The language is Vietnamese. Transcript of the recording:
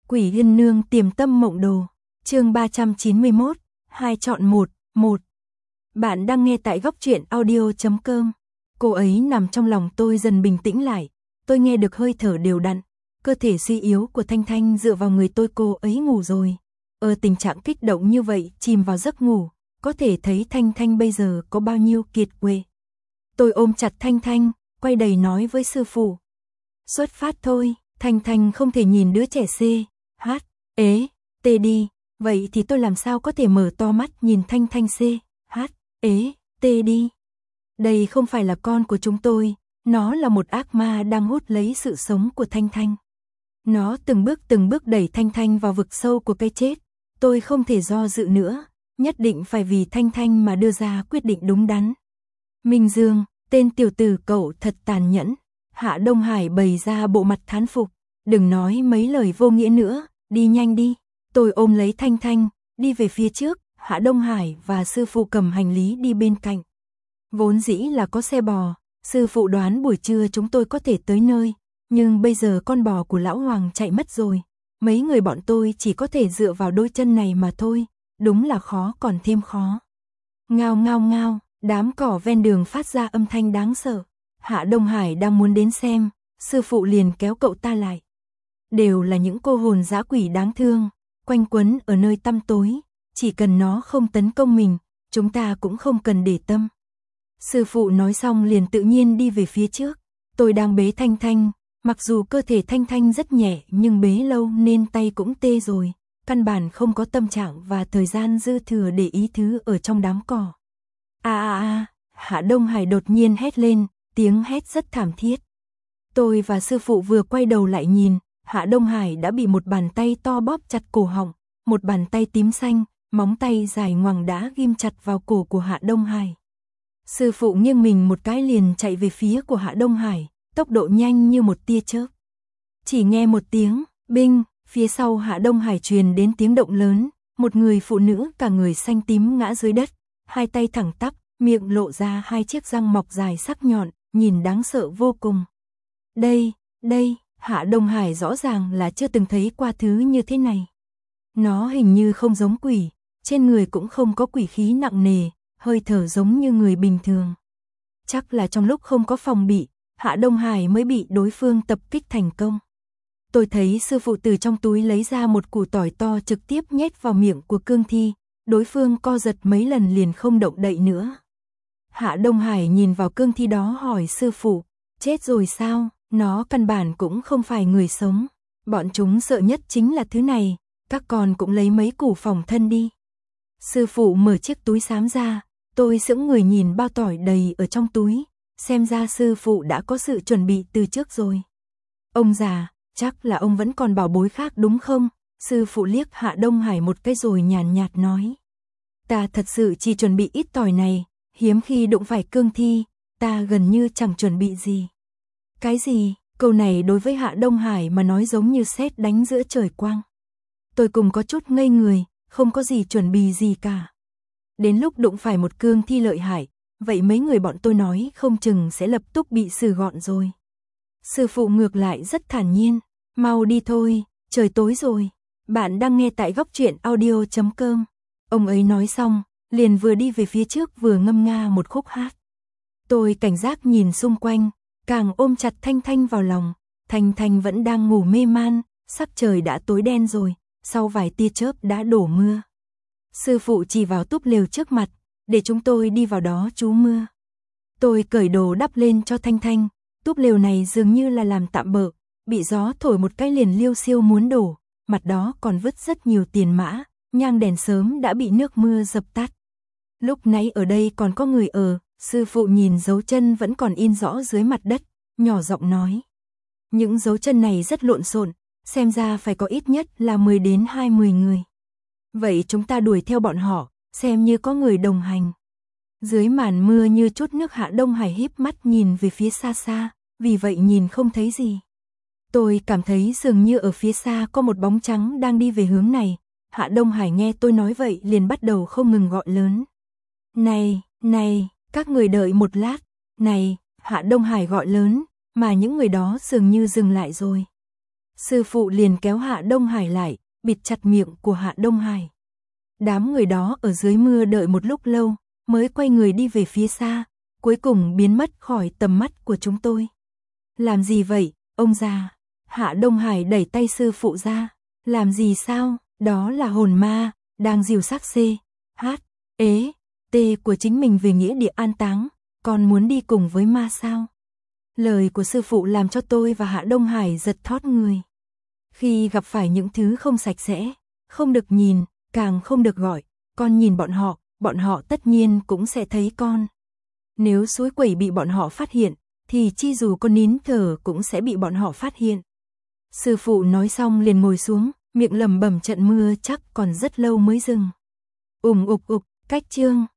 Quỷ Yên Nương Tiềm Tâm Mộng Đồ, chương 391, 2 chọn 1, 1. Bạn đang nghe tại góc truyện audio.com. Cô ấy nằm trong lòng tôi dần bình tĩnh lại, tôi nghe được hơi thở đều đặn, cơ thể suy yếu của Thanh Thanh dựa vào người tôi. Cô ấy ngủ rồi. Ở tình trạng kích động như vậy, chìm vào giấc ngủ, có thể thấy Thanh Thanh bây giờ có bao nhiêu kiệt quệ. Tôi ôm chặt Thanh Thanh, quay đầy nói với sư phụ. Xuất phát thôi. Thanh Thanh không thể nhìn đứa trẻ C, H, ế, T đi, vậy thì tôi làm sao có thể mở to mắt nhìn Thanh Thanh C, H, ế, T đi. Đây không phải là con của chúng tôi, nó là một ác ma đang hút lấy sự sống của Thanh Thanh. Nó từng bước đẩy Thanh Thanh vào vực sâu của cái chết. Tôi không thể do dự nữa, nhất định phải vì Thanh Thanh mà đưa ra quyết định đúng đắn. Minh Dương, tên tiểu tử cậu thật tàn nhẫn. Hạ Đông Hải bày ra bộ mặt thán phục. Đừng nói mấy lời vô nghĩa nữa, đi nhanh đi. Tôi ôm lấy Thanh Thanh, đi về phía trước. Hạ Đông Hải và sư phụ cầm hành lý đi bên cạnh. Vốn dĩ là có xe bò, sư phụ đoán buổi trưa chúng tôi có thể tới nơi. Nhưng bây giờ con bò của lão Hoàng chạy mất rồi. Mấy người bọn tôi chỉ có thể dựa vào đôi chân này mà thôi. Đúng là khó còn thêm khó. Ngao ngao ngao, đám cỏ ven đường phát ra âm thanh đáng sợ. Hạ Đông Hải đang muốn đến xem, sư phụ liền kéo cậu ta lại. Đều là những cô hồn dã quỷ đáng thương, quanh quấn ở nơi tăm tối, chỉ cần nó không tấn công mình, chúng ta cũng không cần để tâm. Sư phụ nói xong liền tự nhiên đi về phía trước. Tôi đang bế Thanh Thanh, mặc dù cơ thể Thanh Thanh rất nhẹ nhưng bế lâu nên tay cũng tê rồi, căn bản không có tâm trạng và thời gian dư thừa để ý thứ ở trong đám cỏ. Hạ Đông Hải đột nhiên hét lên, tiếng hét rất thảm thiết. Tôi và sư phụ vừa quay đầu lại nhìn, Hạ Đông Hải đã bị một bàn tay to bóp chặt cổ họng, một bàn tay tím xanh, móng tay dài ngoằng đã ghim chặt vào cổ của Hạ Đông Hải. Sư phụ nghiêng mình một cái liền chạy về phía của Hạ Đông Hải, tốc độ nhanh như một tia chớp. Chỉ nghe một tiếng, binh, phía sau Hạ Đông Hải truyền đến tiếng động lớn, một người phụ nữ cả người xanh tím ngã dưới đất, hai tay thẳng tắp, miệng lộ ra hai chiếc răng mọc dài sắc nhọn, nhìn đáng sợ vô cùng. Đây, Hạ Đông Hải rõ ràng là chưa từng thấy qua thứ như thế này. Nó hình như không giống quỷ, trên người cũng không có quỷ khí nặng nề, hơi thở giống như người bình thường. Chắc là trong lúc không có phòng bị, Hạ Đông Hải mới bị đối phương tập kích thành công. Tôi thấy sư phụ từ trong túi lấy ra một củ tỏi to trực tiếp nhét vào miệng của cương thi, đối phương co giật mấy lần liền không động đậy nữa. Hạ Đông Hải nhìn vào cương thi đó hỏi sư phụ, chết rồi sao? Nó căn bản cũng không phải người sống. Bọn chúng sợ nhất chính là thứ này, các con cũng lấy mấy củ phòng thân đi. Sư phụ mở chiếc túi xám ra, tôi sững người nhìn bao tỏi đầy ở trong túi, xem ra sư phụ đã có sự chuẩn bị từ trước rồi. Ông già, chắc là ông vẫn còn bảo bối khác đúng không? Sư phụ liếc Hạ Đông Hải một cái rồi nhàn nhạt nói. Ta thật sự chỉ chuẩn bị ít tỏi này, hiếm khi đụng phải cương thi, ta gần như chẳng chuẩn bị gì. Cái gì? Câu này đối với Hạ Đông Hải mà nói giống như sét đánh giữa trời quang. Tôi cùng có chút ngây người, không có gì chuẩn bị gì cả. Đến lúc đụng phải một cương thi lợi hại, vậy mấy người bọn tôi nói không chừng sẽ lập tức bị xử gọn rồi. Sư phụ ngược lại rất thản nhiên, mau đi thôi, trời tối rồi. Bạn đang nghe tại góc truyện audio.com. Ông ấy nói xong, liền vừa đi về phía trước vừa ngâm nga một khúc hát. Tôi cảnh giác nhìn xung quanh, càng ôm chặt Thanh Thanh vào lòng. Thanh Thanh vẫn đang ngủ mê man, sắc trời đã tối đen rồi, sau vài tia chớp đã đổ mưa. Sư phụ chỉ vào túp lều trước mặt, để chúng tôi đi vào đó trú mưa. Tôi cởi đồ đắp lên cho Thanh Thanh, túp lều này dường như là làm tạm bợ, bị gió thổi một cái liền liêu xiêu muốn đổ, mặt đó còn vứt rất nhiều tiền mã, nhang đèn sớm đã bị nước mưa dập tắt. Lúc nãy ở đây còn có người ở, sư phụ nhìn dấu chân vẫn còn in rõ dưới mặt đất, nhỏ giọng nói. Những dấu chân này rất lộn xộn, xem ra phải có ít nhất là 10 đến 20 người. Vậy chúng ta đuổi theo bọn họ, xem như có người đồng hành. Dưới màn mưa như chút nước Hạ Đông Hải híp mắt nhìn về phía xa xa, vì vậy nhìn không thấy gì. Tôi cảm thấy dường như ở phía xa có một bóng trắng đang đi về hướng này. Hạ Đông Hải nghe tôi nói vậy liền bắt đầu không ngừng gọi lớn. Này, các người đợi một lát. Này, Hạ Đông Hải gọi lớn, mà những người đó dường như dừng lại rồi. Sư phụ liền kéo Hạ Đông Hải lại, bịt chặt miệng của Hạ Đông Hải. Đám người đó ở dưới mưa đợi một lúc lâu, mới quay người đi về phía xa, cuối cùng biến mất khỏi tầm mắt của chúng tôi. Làm gì vậy, ông già? Hạ Đông Hải đẩy tay sư phụ ra. Làm gì sao? Đó là hồn ma, đang dìu xác C, H, ế, T của chính mình về nghĩa địa an táng, còn muốn đi cùng với ma sao? Lời của sư phụ làm cho tôi và Hạ Đông Hải giật thót người. Khi gặp phải những thứ không sạch sẽ, không được nhìn, càng không được gọi, con nhìn bọn họ tất nhiên cũng sẽ thấy con. Nếu suối quẩy bị bọn họ phát hiện, thì chi dù con nín thở cũng sẽ bị bọn họ phát hiện. Sư phụ nói xong liền ngồi xuống, miệng lẩm bẩm trận mưa chắc còn rất lâu mới dừng. Ục, cách chương